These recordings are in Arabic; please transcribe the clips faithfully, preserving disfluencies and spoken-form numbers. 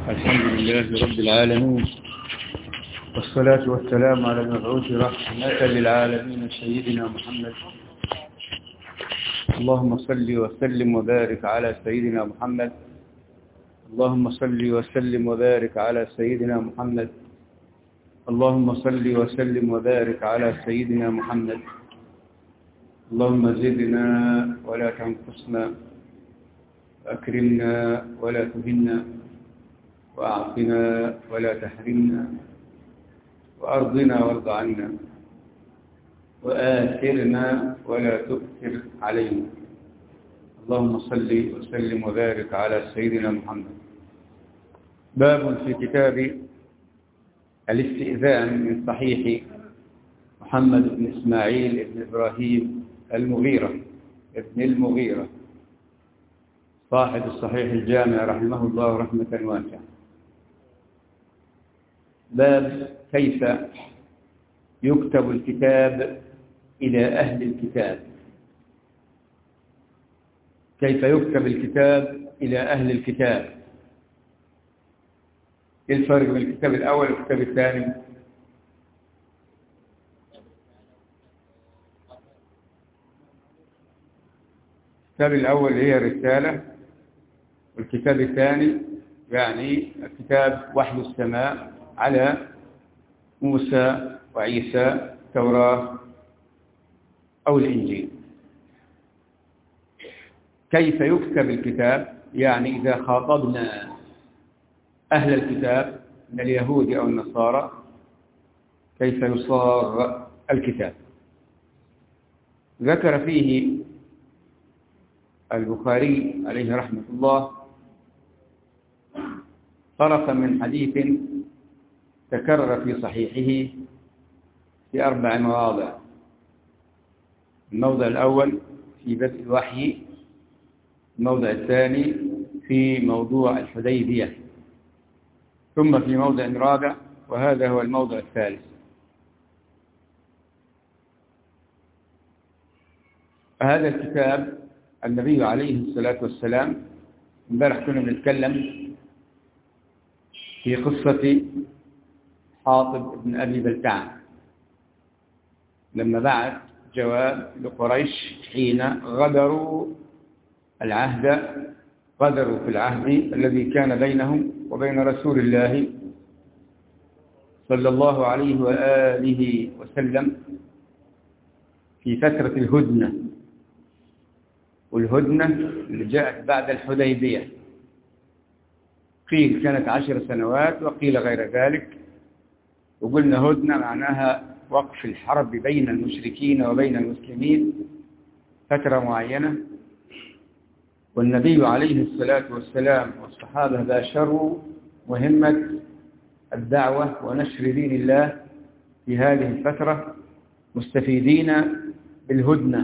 الحمد لله رب العالمين، والصلاة والسلام على المبعوث رحمة للعالمين سيدنا محمد. اللهم صل وسلم وبارك على سيدنا محمد. اللهم صل وسلم وبارك على سيدنا محمد. اللهم صل وسلم وبارك على سيدنا محمد. اللهم زدنا ولا تنقصنا، وأكرمنا ولا تهنا، وأعطنا ولا تحرمنا، وأرضنا وارض عنا، وآثرنا ولا تؤثر علينا. اللهم صل وسلم وبارك على سيدنا محمد. باب في كتاب الاستئذان من صحيح محمد بن إسماعيل بن إبراهيم المغيرة ابن المغيرة صاحب الصحيح الجامع رحمه الله رحمة واسعة. باب كيف يكتب الكتاب إلى أهل الكتاب. كيف يكتب الكتاب إلى أهل الكتاب؟ إيه الفرق بين الكتاب الأول والكتاب الثاني؟ الكتاب الأول هي الرسالة، والكتاب الثاني يعني الكتاب وحي السماء على موسى وعيسى، التوراة أو الإنجيل. كيف يكتب الكتاب؟ يعني إذا خاطبنا أهل الكتاب من اليهود أو النصارى كيف يصاغ الكتاب. ذكر فيه البخاري عليه رحمة الله طرفا من حديث تكرر في صحيحه في أربع مواضع. الموضع الأول في بدء الوحي، الموضع الثاني في موضوع الحديبية، ثم في موضع رابع، وهذا هو الموضع الثالث. هذا الكتاب النبي عليه الصلاة والسلام، امبارح كنا بنتكلم في قصة حاطب بن أبي بلتعة لما بعث جواب لقريش حين غدروا العهد غدروا في العهد الذي كان بينهم وبين رسول الله صلى الله عليه وآله وسلم في فترة الهدنة. والهدنة اللي جاءت بعد الحديبية قيل كانت عشر سنوات وقيل غير ذلك. وقلنا هدنة معناها وقف الحرب بين المشركين وبين المسلمين فترة معينة، والنبي عليه الصلاة والسلام والصحابة باشروا مهمة الدعوة ونشر دين الله في هذه الفترة مستفيدين بالهدنة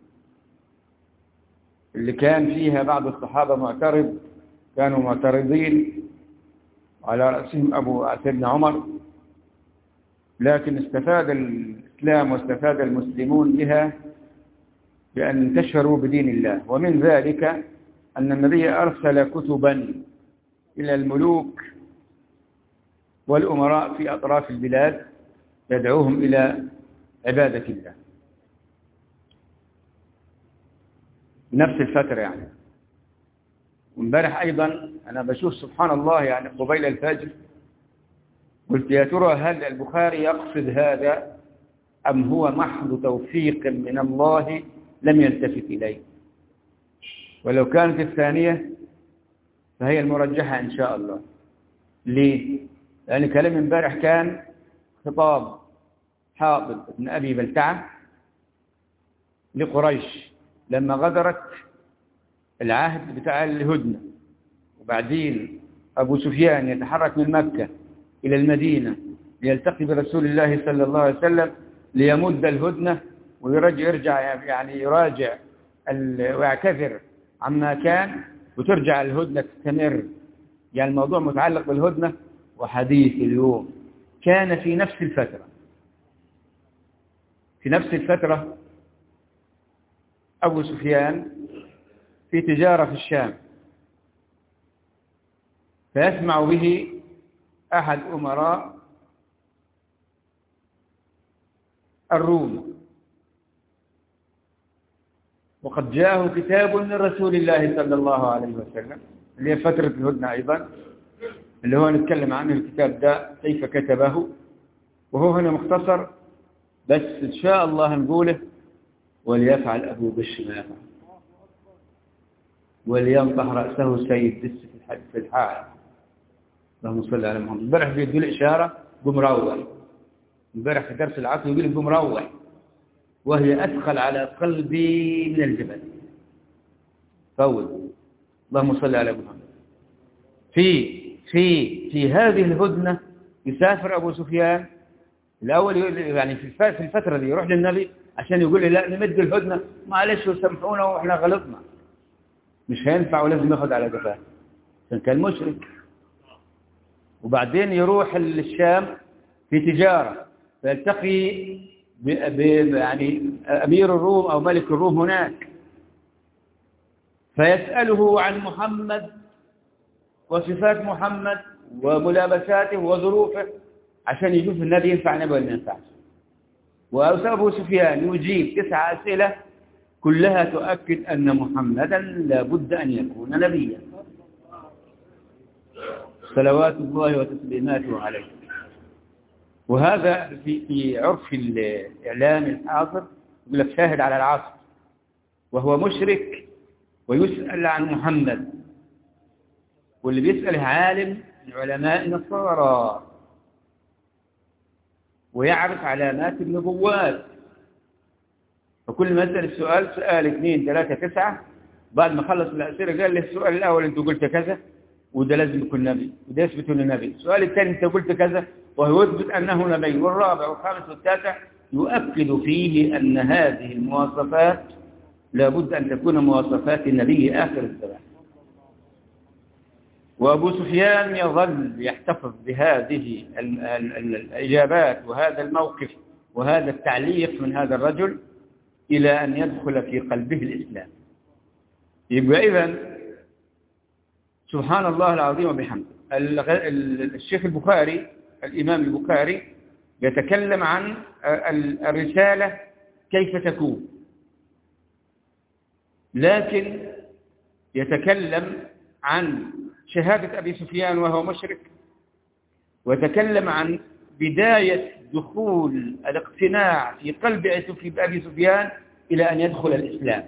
اللي كان فيها بعض الصحابة معترض، كانوا معترضين على رأسهم أبو سيدنا عمر، لكن استفاد الإسلام واستفاد المسلمون بها بأن انتشروا بدين الله. ومن ذلك أن النبي أرسل كتبا إلى الملوك والأمراء في أطراف البلاد يدعوهم إلى عبادة الله. نفس الفترة يعني. وامبارح أيضا أنا بشوف سبحان الله يعني قبيل الفجر قلت يا ترى هل البخاري يقصد هذا أم هو محض توفيق من الله لم يلتفت إليه؟ ولو كانت الثانية فهي المرجحة إن شاء الله. ليه؟ لأن كلام امبارح كان خطاب حاطب بن أبي بلتعة لقريش لما غدرت العهد بتاع الهدنة، وبعدين أبو سفيان يتحرك من مكة إلى المدينة ليلتقي برسول الله صلى الله عليه وسلم ليمد الهدنة ويرجع يرجع يعني يراجع ويعتذر عما كان وترجع الهدنة تستمر. يعني الموضوع متعلق بالهدنة. وحديث اليوم كان في نفس الفترة في نفس الفترة أبو سفيان في تجارة في الشام، فيسمع به أحد أمراء الروم، وقد جاءه كتاب من رسول الله صلى الله عليه وسلم، اللي هي فترة الهدنة أيضا، اللي هو نتكلم عنه الكتاب ده كيف كتبه، وهو هنا مختصر، بس إن شاء الله نقوله: وليفعل أبو بش ما يفعل، ولينطح رأسه سيد دس في الحال. اللهم صل على محمد. امبارح بيدوا لي إشارة قم روح، امبارح في درس العصر يقول لي قم روح، وهي أثقل على قلبي من الجبل. فوت. اللهم صل على محمد. في في في هذه الهدنة يسافر أبو سفيان الأول، يعني في الفترة دي يروح للنبي عشان يقول لي لا نمد الهدنة، معلش وسامحونا وإحنا غلطنا، مش هينفع ولازم ياخد على جفاه عشان كان مشرك. وبعدين يروح للشام في تجارة، فيلتقي ب... ب... يعني أمير الروم أو ملك الروم هناك، فيسأله عن محمد وصفات محمد وملابساته وظروفه عشان يشوف النبي ينفع نبي ولا ما ينفعش. وأبو سفيان يجيب تسع أسئلة كلها تؤكد أن محمدا لابد أن يكون نبيا صلوات الله وتسليماته عليه. وهذا في في عرف الإعلام الحاضر يقول لك شاهد على العصر، وهو مشرك ويسأل عن محمد، واللي بيسأله عالم من علماء النصارى ويعرف علامات النبوات، فكل ما يسأل السؤال سؤال اثنين ثلاثة تسعة، بعد ما خلص الأسئلة قال له السؤال الأول أنت قلت كذا وده لازم يكون نبي وده يثبت انه نبي، السؤال الثاني أنت قلت كذا وهو يثبت أنه نبي، والرابع والخامس والتاسع يؤكد فيه أن هذه المواصفات لابد أن تكون مواصفات النبي آخر الزمان. وأبو سفيان يظل يحتفظ بهذه الإجابات وهذا الموقف وهذا التعليق من هذا الرجل إلى أن يدخل في قلبه الإسلام. يبقى إذن سبحان الله العظيم وبحمده. الشيخ البخاري الإمام البخاري يتكلم عن الرسالة كيف تكون، لكن يتكلم عن شهادة أبي سفيان وهو مشرك، وتكلم عن بداية دخول الاقتناع في قلب أبي سفيان إلى أن يدخل الإسلام.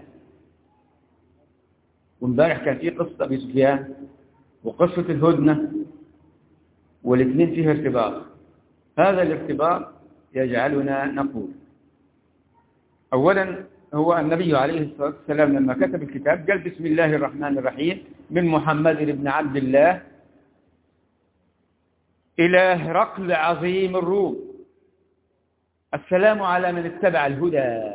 وامبارح كان في قصة أبي سفيان وقصة الهدنة، والاثنين فيه ارتباط. هذا الارتباط يجعلنا نقول أولا هو النبي عليه الصلاة والسلام لما كتب الكتاب قال بسم الله الرحمن الرحيم من محمد بن عبد الله إلى هرقل عظيم الروم، السلام على من اتبع الهدى.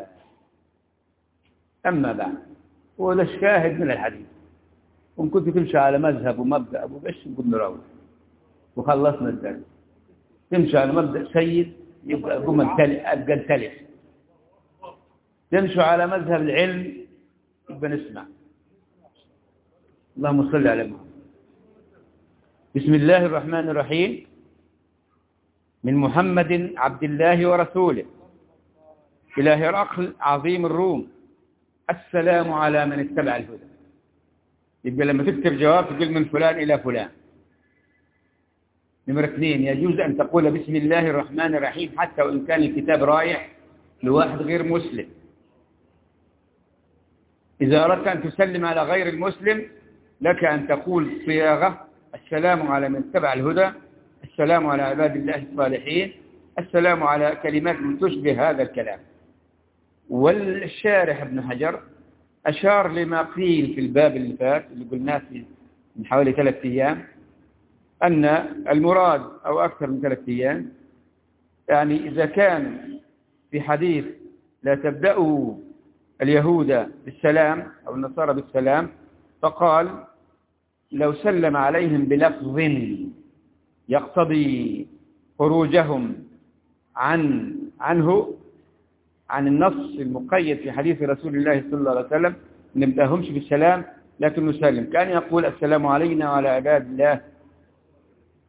أما بعد، وده الشاهد من الحديث. وإن كنت تمشي على مذهب ومبدأ أبو بش نقول نروح وخلصنا الدرس. تمشي على مبدأ سيد يبقى قم أبقى التلف. تمشوا على مذهب العلم يبقى نسمع. اللهم صل على محمد. بسم الله الرحمن الرحيم من محمد عبد الله ورسوله إلى هرقل عظيم الروم، السلام على من اتبع الهدى. يبقى لما تكتب جواب تقول من فلان إلى فلان. نمرة اثنين، يجوز أن تقول بسم الله الرحمن الرحيم حتى وإن كان الكتاب رايح لواحد غير مسلم. إذا أردت أن تسلم على غير المسلم لك أن تقول صياغة السلام على من اتبع الهدى، السلام على عباد الله الصالحين، السلام على كلمات تشبه هذا الكلام. والشارح ابن حجر أشار لما قيل في الباب اللي فات اللي قلناه من حوالي ثلاثة أيام، أن المراد أو أكثر من ثلاثة أيام، يعني إذا كان في حديث لا تبدأوا اليهود بالسلام أو النصارى بالسلام، فقال لو سلم عليهم بلفظ يقتضي خروجهم عن عنه عن النص المقيد في حديث رسول الله صلى الله عليه وسلم، نبدأهمش بالسلام لكن نسلم. كان يقول السلام علينا وعلى عباد الله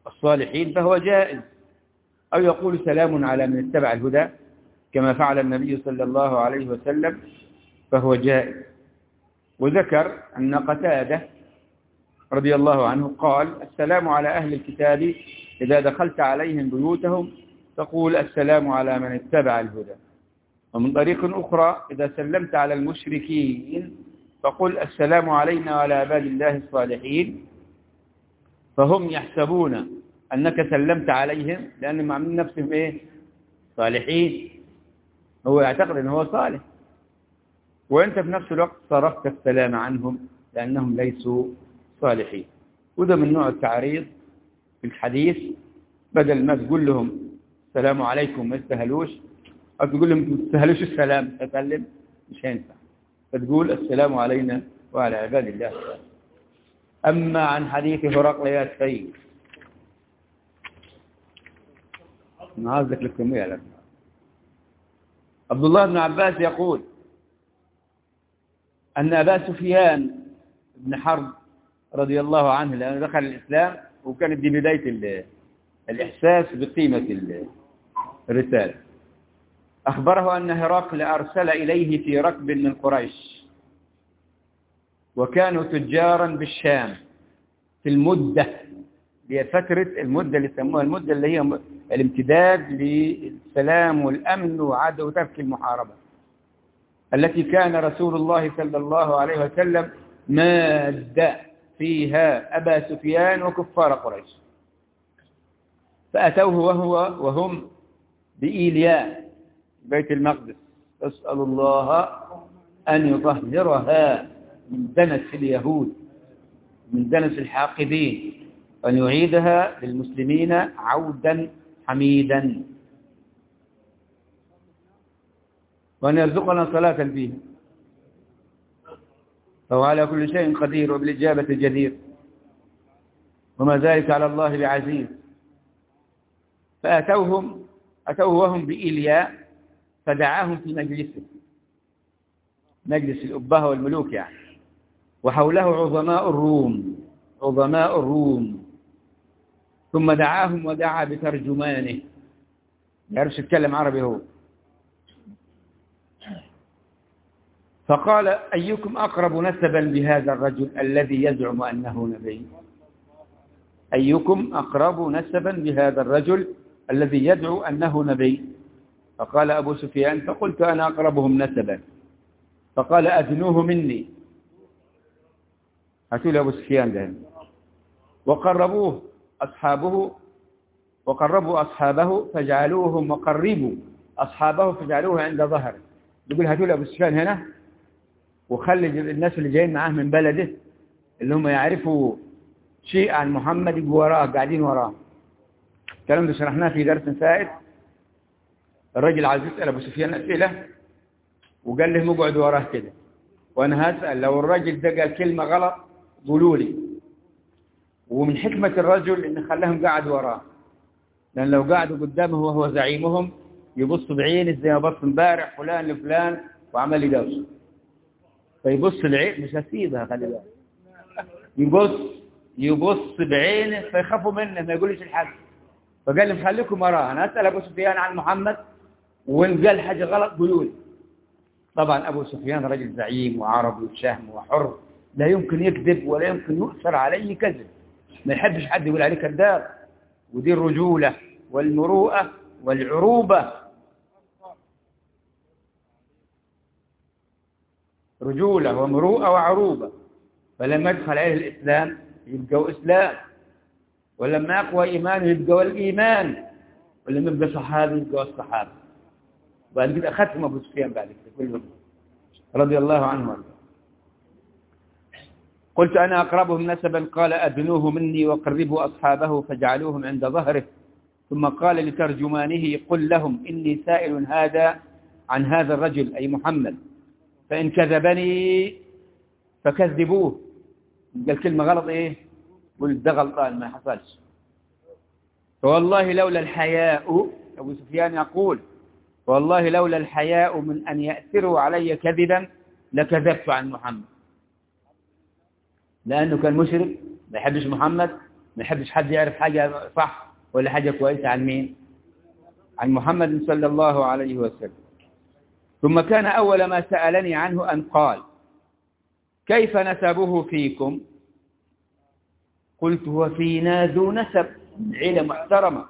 الصالحين فهو جائز، أو يقول سلام على من اتبع الهدى كما فعل النبي صلى الله عليه وسلم فهو جائز. وذكر أن قتادة رضي الله عنه قال السلام على أهل الكتاب إذا دخلت عليهم بيوتهم تقول السلام على من اتبع الهدى. ومن طريق أخرى إذا سلمت على المشركين فقل السلام علينا وعلى عباد الله الصالحين، فهم يحسبون أنك سلمت عليهم لأنهم عاملين نفسهم إيه؟ صالحين، هو يعتقد أنه صالح، وأنت في نفس الوقت صرفت السلام عنهم لأنهم ليسوا صالحين. وده من نوع التعريض في الحديث، بدل ما تقول لهم السلام عليكم ما يستهلوش، أو تقول لهم ما تستهلوش السلام تسلم، مش هينفع، فتقول السلام علينا وعلى عباد الله. أما عن حديث هرقل يا سيد نعزك لكم يا عبد الله بن عباس يقول أن أبا سفيان بن حرب رضي الله عنه لأنه دخل الإسلام وكانت دي بداية الإحساس بقيمة الرسالة، أخبره أن هرقل أرسل إليه في ركب من قريش وكانوا تجارا بالشام في المدة، هي فترة المدة اللي يسموها المدة اللي هي الامتداد للسلام والأمن وعدم وترك المحاربة، التي كان رسول الله صلى الله عليه وسلم ماد فيها أبا سفيان وكفار قريش. فأتوه وهو وهم بإيلياء بيت المقدس، أسأل الله أن يطهرها من دنس اليهود من دنس الحاقدين، وأن يعيدها للمسلمين عودا حميدا، وأن يرزقنا صلاة فيه، فهو على كل شيء قدير وبالإجابة جدير، وما ذلك على الله بعزيز. فأتوهم أتوه وهم بإيلياء فدعاهم في مجلسه، مجلس الأبهة والملوك يعني، وحوله عظماء الروم عظماء الروم ثم دعاهم ودعا بترجمانه، ما يعرفش يتكلم عربي هو، فقال أيكم أقرب نسبا بهذا الرجل الذي يزعم أنه نبي؟ أيكم أقرب نسبا بهذا الرجل الذي يدعو أنه نبي؟ فقال أبو سفيان فقلت أنا أقربهم نسبا. فقال أدنوه مني، هاتوا لي أبو سفيان ده، وقربوه أصحابه وقربوا أصحابه فجعلوهم وقربوا أصحابه فجعلوه عند ظهره. يقول هاتوا لي أبو سفيان هنا، وخلي الناس اللي جايين معاه من بلده اللي هم يعرفوا شيء عن محمد يبقوا وراه قاعدين وراه. الكلام ده شرحناه في درس فائت. الرجل عايز يسأل أبو سفيان أسئلة وقال لهم اقعدوا وراه كده، وأنا هسأل لو الرجل ده قال كلمة غلط قولوا لي. ومن حكمة الرجل إن خلاهم قاعد وراه، لأن لو قاعدوا قدامه وهو زعيمهم يبصوا بعينه زي ما بص امبارح فلان لفلان وعمل يدوس، فيبص العين مش هسيبها، خلي بالك، يبص يبص بعينه فيخافوا منه ما يقولش الحاجة. فقال لهم خليكم وراه، أنا أسأل أبو سفيان عن محمد وإن قال حاجة غلط قولوا لي. طبعا أبو سفيان رجل زعيم وعربي وشهم وحر، لا يمكن يكذب ولا يمكن يؤثر عليه كذب، ما يحبش حد يقول عليه كذاب، ودي الرجولة والمروءة والعروبة. رجولة ومروءة وعروبة. فلما يدخل عليه الإسلام يبقى إسلام، ولما يقوى إيمانه يبقى الإيمان، ولما يبقى صحابي يبقى الصحابة. وأن كده ختم أبو سفيان بعد كده كلهم رضي الله عنه. قلت أنا أقربهم نسبا، قال أدنوه مني وقربوا أصحابه فجعلوهم عند ظهره. ثم قال لترجمانه قل لهم إني سائل هذا عن هذا الرجل أي محمد، فإن كذبني فكذبوه. قال كلمة غلط إيه؟ قل ده غلطان ما حصلش. فوالله لولا الحياء، أبو سفيان يقول والله لولا الحياء من أن يأثروا علي كذبا لكذبت عن محمد، لأنه كان مشرك ما يحبش محمد ما يحبش حد يعرف حاجة صح ولا حاجة كويسة عن مين؟ عن محمد صلى الله عليه وسلم. ثم كان أول ما سألني عنه أن قال كيف نسبه فيكم؟ قلت هو فينا ذو نسب، عيلة محترمة.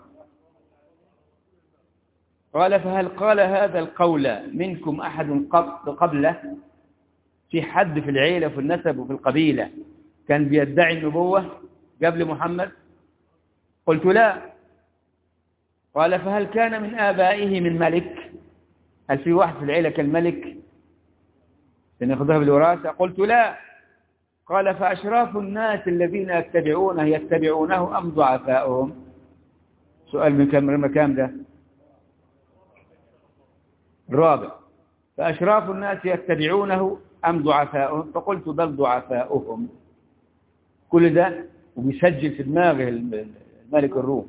قال فهل قال هذا القول منكم أحد قبله؟ في حد في العيلة وفي النسب وفي القبيلة كان بيدعي النبوة قبل محمد؟ قلت لا. قال فهل كان من آبائه من ملك؟ هل في واحد في العيلة كان ملك سنأخذها بالوراثة؟ قلت لا. قال فأشراف الناس الذين يتبعونه يتبعونه أم ضعفاؤهم؟ سؤال من كم مكان ده؟ الرابع. فأشراف الناس يتبعونه أم ضعفاؤهم؟ فقلت بل ضعفاؤهم. كل ده وبيسجل في دماغه الملك الروم.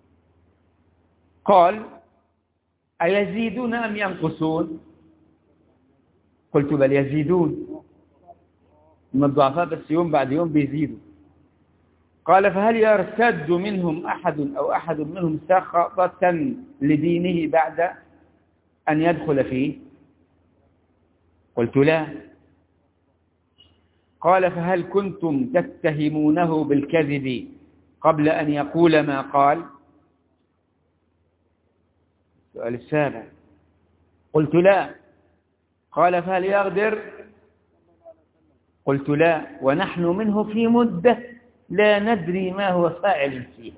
قال أيزيدون أم ينقصون؟ قلت بل يزيدون، من الضعفاء بس يوم بعد يوم بيزيدوا. قال فهل يرتد منهم أحد أو أحد منهم سخطة لدينه بعد أن يدخل فيه؟ قلت لا. قال فهل كنتم تتهمونه بالكذب قبل أن يقول ما قال؟ السؤال السابع. قلت لا. قال فهل يغدر؟ قلت لا، ونحن منه في مدة لا ندري ما هو فاعل فيها.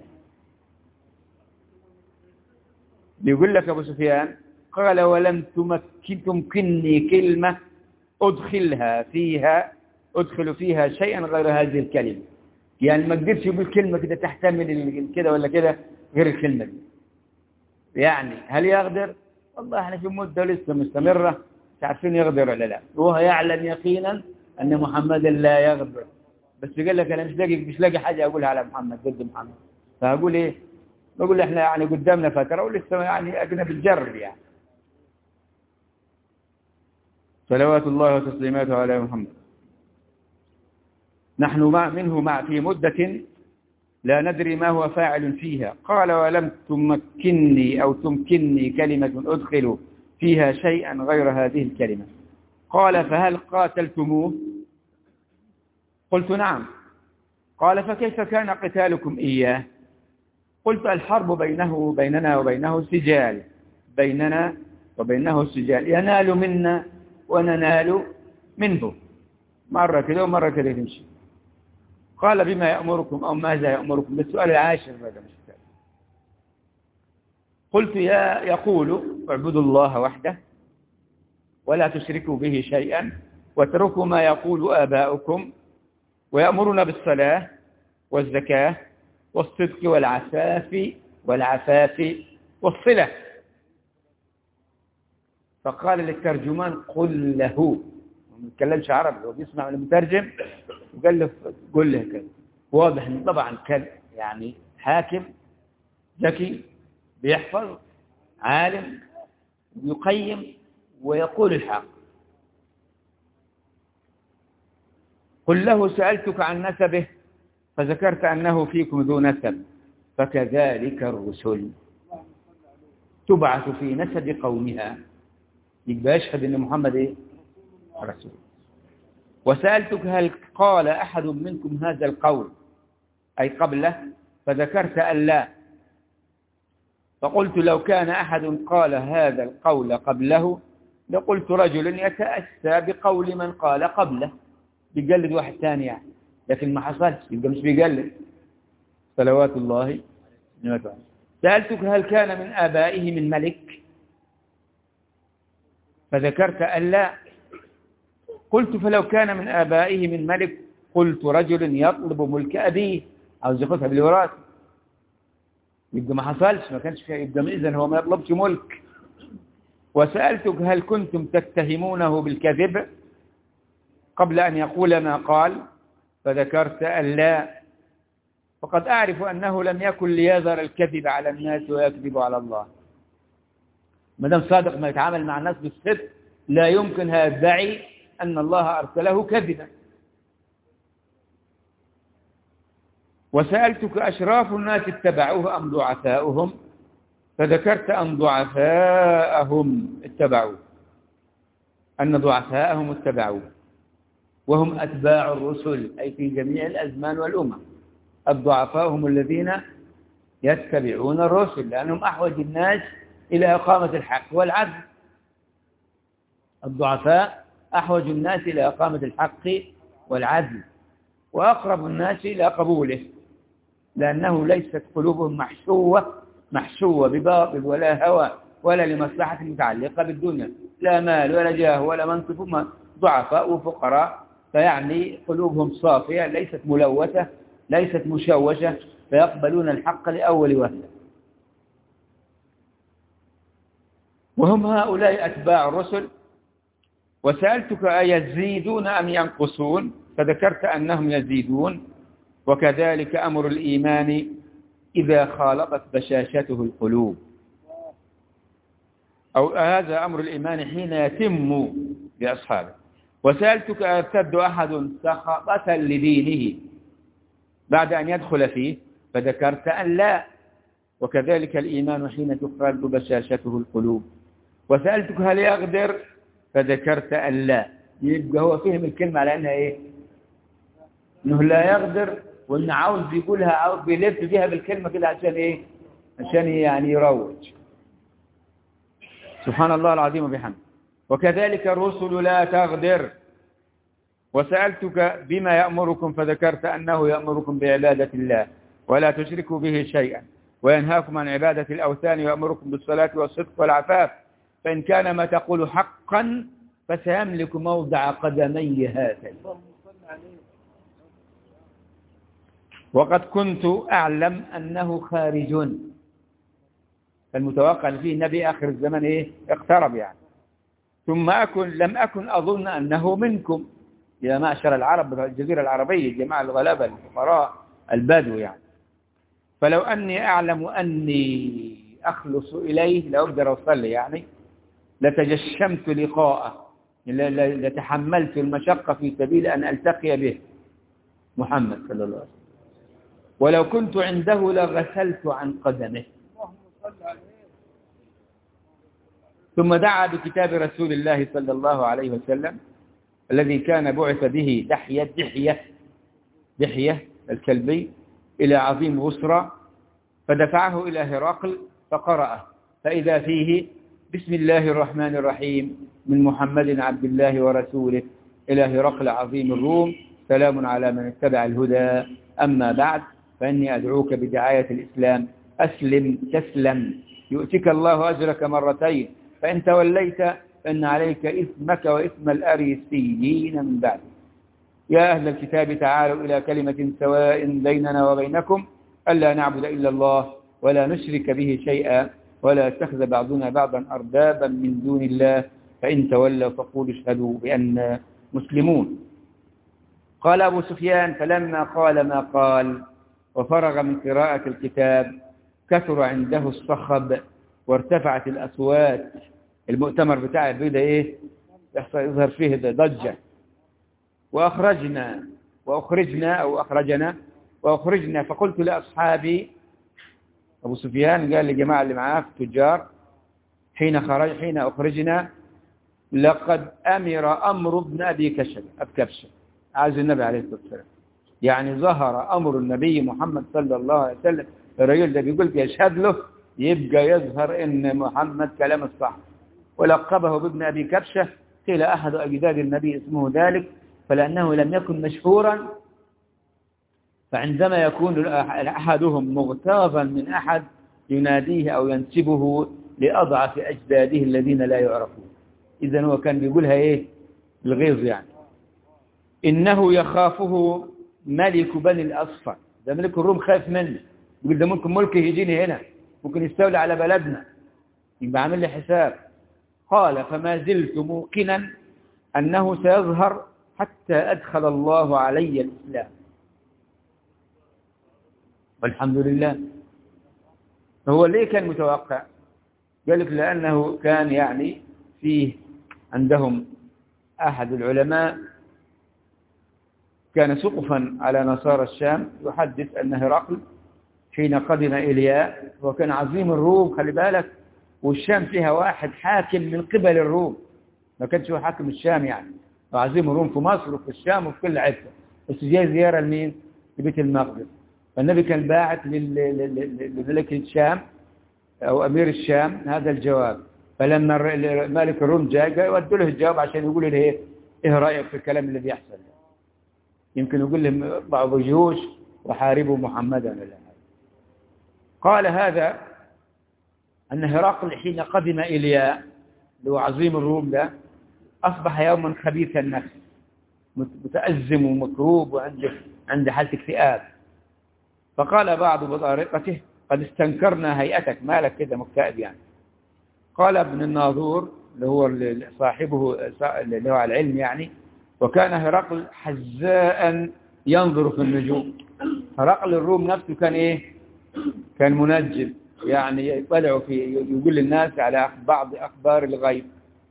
بيقول لك أبو سفيان قال ولم تمكن تمكنني كلمة أدخلها فيها أدخل فيها شيئا غير هذه الكلمة. يعني ما قدرش يقول كلمة كده تحتمل كده ولا كده غير الكلمة دي. يعني هل يغدر؟ والله احنا في مدة لسه مستمرة مش عارفين يغدر ولا لا. وهو يعلم يقينا أن محمدا لا يغدر، بس قال لك أنا مش لاقي مش لاقي حاجة أقولها على محمد ضد محمد. فأقول إيه؟ بقول إحنا يعني قدامنا فترة ولسه يعني أجنبي الجرب يعني. صلوات الله وتسليماته على محمد. نحن مع منه مع في مدة لا ندري ما هو فاعل فيها. قال ولم تمكنني أو تمكنني كلمة أدخل فيها شيئا غير هذه الكلمة. قال فهل قاتلتموه؟ قلت نعم. قال فكيف كان قتالكم إياه؟ قلت الحرب بينه وبيننا وبينه سجال، بيننا وبينه سجال، ينال منا وننال منه، مرة كده ومرة كده تمشي. قال بما يأمركم أو ماذا يأمركم؟ بالسؤال العاشر ماذا مش كده. قلت يا يقول اعبدوا الله وحده ولا تشركوا به شيئا واتركوا ما يقول آباؤكم ويأمرنا بالصلاة والزكاة والصدق والعفاف والعفاف والصلة. فقال للترجمان قل له، ما بيتكلمش عربي، هو بيسمع من المترجم وقال له قل له كده. واضح ان طبعا كان يعني حاكم ذكي بيحفظ عالم يقيم ويقول الحق. قل له سألتك عن نسبه فذكرت أنه فيكم ذو نسب فكذلك الرسل تبعث في نسب قومها. يبقى يشهد أن محمد إيه؟ رسول. وسألتك هل قال أحد منكم هذا القول أي قبله فذكرت أن لا. فقلت لو كان أحد قال هذا القول قبله لقلت رجل يتأسى بقول من قال قبله، بيقلد واحد ثاني يعني، لكن ما حصلش يبقى مش بيقلد. صلوات الله وسلامه. سألتك هل كان من آبائه من ملك فذكرت أن لا. قلت فلو كان من آبائه من ملك قلت رجل يطلب ملك أبيه أو ياخذها بالوراثة، يبقى ما حصلش، ما كانش فيها، يبقى إذن هو ما يطلبش ملك. وسألتك هل كنتم تتهمونه بالكذب قبل أن يقول ما قال فذكرت أن لا. فقد أعرف أنه لم يكن ليظهر الكذب على الناس ويكذب على الله. ما دام صادق ما يتعامل مع الناس بالصدق لا يمكن يدعي أن الله أرسله كذبا. وسألتك أشراف الناس اتبعوه أم ضعفاؤهم، فذكرت أن ضعفاءهم اتبعوه، أن ضعفاءهم اتبعوه، وهم أتباع الرسل أي في جميع الأزمان والأمم. الضعفاء هم الذين يتبعون الرسل لأنهم أحوج الناس إلى إقامة الحق والعدل. الضعفاء أحوج الناس إلى إقامة الحق والعدل، وأقرب الناس إلى قبوله، لأنه ليست قلوبهم محشوة محشوة بباطل ولا هوى ولا لمصلحة متعلقة بالدنيا، لا مال ولا جاه ولا منصب، هم ضعفاء وفقراء، فيعني قلوبهم صافية ليست ملوثة ليست مشوشة، فيقبلون الحق لأول وهلة. وهم هؤلاء أتباع الرسل. وسألتك أيزيدون أم ينقصون، فذكرت أنهم يزيدون، وكذلك أمر الإيمان إذا خالطت بشاشته القلوب، أو هذا أمر الإيمان حين يتم لأصحابه. وسألتك أيرتد أحد سخطة لدينه بعد أن يدخل فيه، فذكرت أن لا، وكذلك الإيمان حين تخرج بشاشته القلوب. وسألتك هل يغدر، فذكرت أن لا. يبقى هو فهم الكلمة على أنها إيه؟ أنه لا يغدر، وأنه عاوز يقولها، عاوز بيلف فيها بالكلمة كده عشان إيه؟ عشان يعني يروج. سبحان الله العظيم وبحمده. وكذلك الرسل لا تغدر. وسألتك بما يأمركم، فذكرت أنه يأمركم بعبادة الله ولا تشركوا به شيئا، وينهاكم عن عبادة الأوثان، ويأمركم بالصلاة والصدق والعفاف، فإن كان ما تقول حقا فسيملك موضع قدمي هاتين. وقد كنت أعلم أنه خارج، فالمتوقع فيه نبي آخر الزمن إيه؟ اقترب يعني. ثم أكن لم أكن أظن أنه منكم يا معشر العرب، الجزيرة العربية، جماعة الغلابة الفقراء البدو يعني. فلو أني أعلم أني أخلص إليه لأقدر أصلي يعني، لتجشمت لقاءه، لتحملت المشقة في سبيل أن ألتقي به محمد صلى الله عليه وسلم، ولو كنت عنده لغسلت عن قدمه. ثم دعا بكتاب رسول الله صلى الله عليه وسلم الذي كان بعث به دحية دحية دحية الكلبي إلى عظيم بصرى، فدفعه إلى هرقل فقرأه، فإذا فيه: بسم الله الرحمن الرحيم، من محمد عبد الله ورسوله إلى هرقل عظيم الروم، سلام على من اتبع الهدى، أما بعد، فإني أدعوك بدعاية الإسلام، أسلم تسلم يؤتك الله أجرك مرتين، فإن توليت فإن عليك إثمك وإثم الأريسيين من بعد. يا أهل الكتاب تعالوا إلى كلمة سواء بيننا وبينكم ألا نعبد إلا الله ولا نشرك به شيئا ولا يتخذ بعضنا بعضا أربابا من دون الله، فإن تولوا فقولوا اشهدوا بأننا مسلمون. قال أبو سفيان: فلما قال ما قال وفرغ من قراءة الكتاب كثر عنده الصخب وارتفعت الأصوات. المؤتمر بتاع البيضة إيه؟ يظهر فيه ضجة. وأخرجنا وأخرجنا أو أخرجنا وأخرجنا فقلت لأصحابي، أبو سفيان قال لجماعة اللي معاه في التجار حين خرج حين أخرجنا: لقد أمر أمر ابن أبي كشف أبكبشة، عز النبي عليه الصلاة والسلام، يعني ظهر أمر النبي محمد صلى الله عليه وسلم. الرجل ده بيقول يشهد له، يبقى يظهر إن محمد كلام الصح. ولقبه بابن أبي كبشة، قيل أحد أجداد النبي اسمه ذلك، فلأنه لم يكن مشهورا، فعندما يكون أحدهم مغتاظا من أحد يناديه أو ينسبه لأضعف أجداده الذين لا يعرفون. إذن هو كان بيقولها إيه؟ الغيظ يعني. إنه يخافه ملك بني الأصفر، ده ملك الروم خايف منه، يقول ده ممكن ملكه يجيني هنا، ممكن يستولي على بلدنا، يبقى عامل لي حساب. قال: فما زلت موقنا أنه سيظهر حتى أدخل الله علي الإسلام، والحمد لله. هو ليه كان متوقع؟ قال لك لأنه كان يعني فيه عندهم أحد العلماء كان سقفا على نصارى الشام، يحدث أن هرقل حين قدم إلياء وكان عظيم الروم، خلي بالك، والشام فيها واحد حاكم من قبل الروم، ما كانش هو حاكم الشام يعني، وعظيم الروم في مصر وفي الشام وفي كل حته، بس جاي زيارة لمين؟ لبيت المقدس. فالنبي كان باعت لملك الشام أو أمير الشام هذا الجواب، فلما مالك الروم جاء جاء يودوا له الجواب عشان يقول له إيه إيه رأيك في الكلام اللي بيحصل، يمكن يقول لهم اطلعوا بجيوش وحاربوا محمدا ولا حاجة. قال هذا أن هرقل حين قدم إلياء اللي هو عظيم الروم ده أصبح يوما خبيث النفس، متأزم ومكروب وعنده عنده حالة اكتئاب. فقال بعض بطارقته قد استنكرنا هيئتك، مالك كده مكتئب يعني. قال ابن الناظور اللي هو صاحبه اللي هو على العلم يعني، وكان هرقل حزاء ينظر في النجوم. هرقل الروم نفسه كان ايه؟ كان منجم، يعني يطلع في يقول للناس على بعض أخبار الغيب،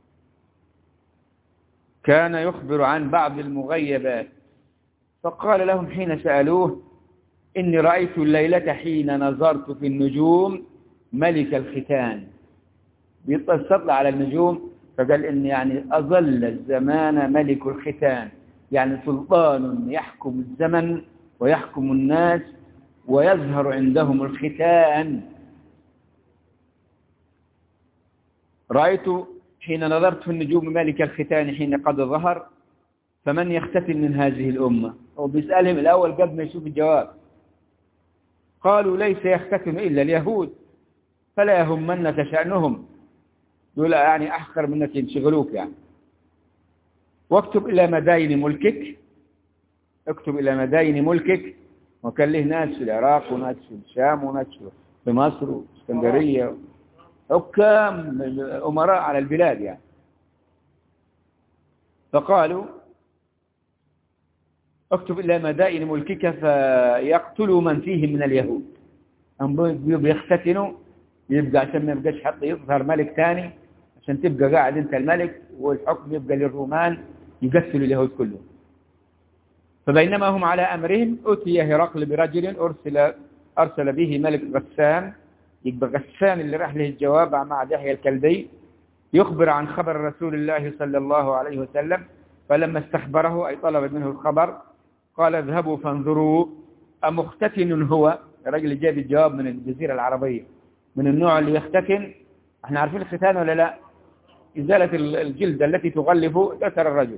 كان يخبر عن بعض المغيبات. فقال لهم حين سألوه إني رأيت الليلة حين نظرت في النجوم ملك الختان، بيتصل على النجوم، فقال إن يعني أظل الزمان ملك الختان، يعني سلطان يحكم الزمن ويحكم الناس ويظهر عندهم الختان. رأيت حين نظرت في النجوم ملك الختان حين قد ظهر، فمن يختتن من هذه الأمة؟ هو بيسألهم الأول قبل ما يشوف الجواب. قالوا ليس يختتن إلا اليهود فلا يهمنك شأنهم، دول يعني أحقر منك ينشغلوك يعني. واكتب إلى مداين ملكك، اكتب إلى مداين ملكك، وكان له ناس في العراق وناس في الشام وناس في مصر واسكندرية، حكام أمراء على البلاد يعني. فقالوا اكتب إلى مدائن ملكك فيقتلوا من فيهم من اليهود، هم بيختتنوا يبقى عشان ما يبقاش حد يظهر ملك ثاني، عشان تبقى قاعد انت الملك والحكم يبقى للرومان يقتلوا اليهود كلهم. فبينما هم على أمرهم أتي هرقل برجل أرسل أرسل به ملك غسان، يبقى غسان اللي راح له الجواب مع دحية الكلبي، يخبر عن خبر رسول الله صلى الله عليه وسلم. فلما استخبره أي طلب منه الخبر قال اذهبوا فانظروا أمختتن هو. الرجل جاب الجواب من الجزيرة العربية، من النوع اللي يختتن، احنا عارفين الختان ولا لا؟ إزالة الجلد التي تغلف أثر الرجل.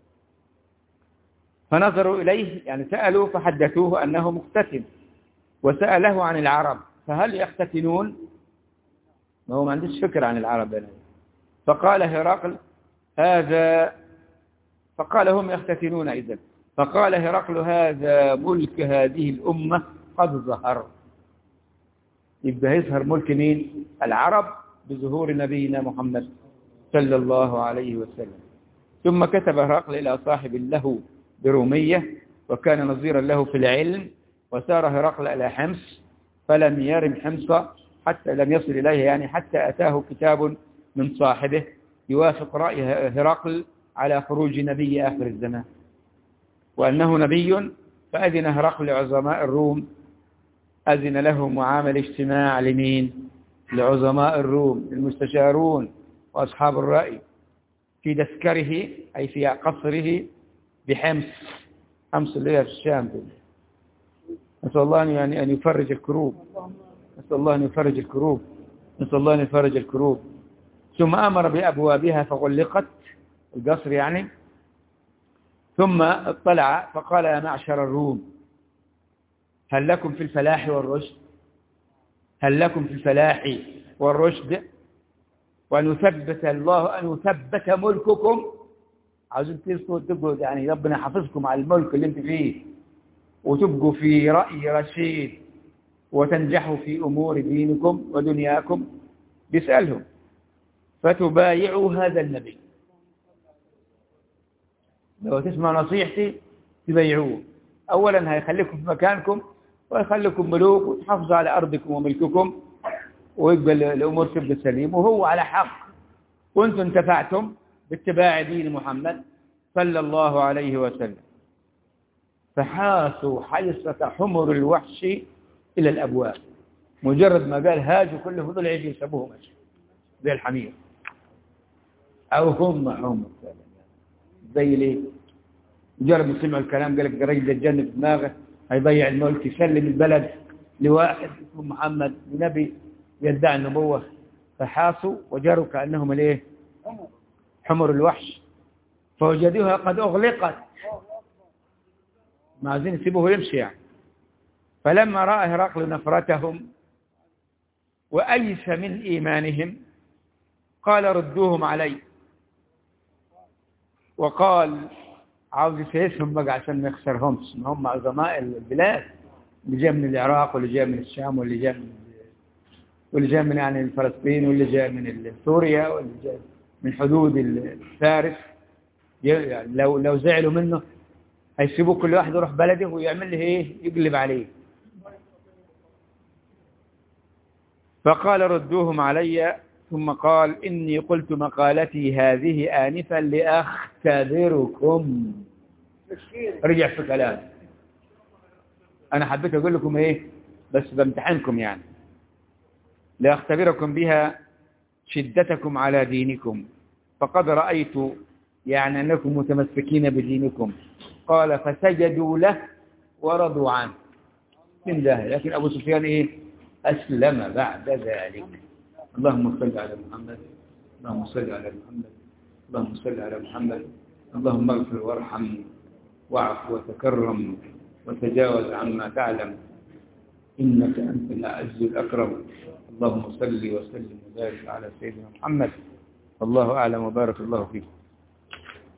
فنظروا إليه يعني سألوا فحدثوه أنه مختتن، وسأله عن العرب فهل يختتنون؟ ما هو ما عندش فكرة عن العرب يعني. فقال هرقل هذا، فقال هم يختتنون إذن، فقال هرقل هذا ملك هذه الأمة قد ظهر. يبقى يظهر ملك مين؟ العرب بظهور نبينا محمد صلى الله عليه وسلم. ثم كتب هرقل إلى صاحب له برومية وكان نظيرا له في العلم، وسار هرقل إلى حمص فلم يرم حمص حتى لم يصل إليه يعني حتى أتاه كتاب من صاحبه يوافق رأي هرقل على خروج نبي آخر الزمان وأنه نبي. فأذن هرقل لعظماء الروم، أذن له معامل اجتماع لمين؟ لعظماء الروم المستشارون وأصحاب الرأي في دسكره أي في قصره بحمص، حمص اللي هي في الشام. نسأل الله يعني أن يفرج الكروب، نسأل الله أن يفرج الكروب، نسأل الله أن يفرج الكروب. ثم أمر بأبوابها فغلقت، القصر يعني. ثم اطلع فقال يا معشر الروم هل لكم في الفلاح والرشد؟ هل لكم في الفلاح والرشد؟ وأن يثبت الله أن يثبت ملككم، عاوزين تبقوا يعني ربنا حافظكم على الملك اللي انت فيه، وتبقوا في رأي رشيد، وتنجحوا في أمور دينكم ودنياكم. بيسألهم فتبايعوا هذا النبي، لو تسمع نصيحتي تبايعوه. أولا هيخليكم في مكانكم ويخليكم ملوك وتحافظوا على أرضكم وملككم، ويبقى الأمور تبقى سليم وهو على حق، وانتم انتفعتم باتباع دين محمد صلى الله عليه وسلم. فحاثوا حيصة حمر الوحش إلى الأبواب. مجرد ما قال هاجوا كله فضل يجي يسبوه ماشي زي الحمير أو هم هم زي ليه. مجرد ما سمعوا الكلام قال لك الراجل ده الجنة في دماغه هيضيع الملك، يسلم البلد لواحد اسمه محمد نبي يدعي النبوة. فحاصوا وجروا كأنهم الايه حمر الوحش فوجدوها قد أغلقت، ما عايزين يسيبوه يمشي يعني. فلما رأى هرقل نفرتهم وأيس من إيمانهم قال ردوهم علي، وقال عاوز يسيسهم بقى عشان ما يخسرهمش، ما هم عظماء البلاد اللي جاء من العراق واللي جاء من الشام واللي جاء من واللي جاء من يعني فلسطين واللي جاء من سوريا واللي جاء من حدود فارس. يعني لو لو زعلوا منه هيسيبوه كل واحد يروح بلده ويعمل له ايه يقلب عليه. فقال ردوهم علي، ثم قال إني قلت مقالتي هذه آنفا لأختبركم. رجع في كلام، أنا حبيت أقول لكم إيه بس بامتحنكم يعني، لأختبركم بها شدتكم على دينكم، فقد رأيت يعني أنكم متمسكين بدينكم. قال فسجدوا له ورضوا عنه من ده. لكن أبو سفيان إيه أسلم بعد ذلك. اللهم صل على محمد، اللهم صل على محمد، اللهم صل على محمد. اللهم اغفر وارحم واعف وتكرم وتجاوز عما تعلم، إنك أنت الأعز الأكرم. اللهم صل وسلم وبارك على سيدنا محمد. الله أعلم وبارك الله فيكم.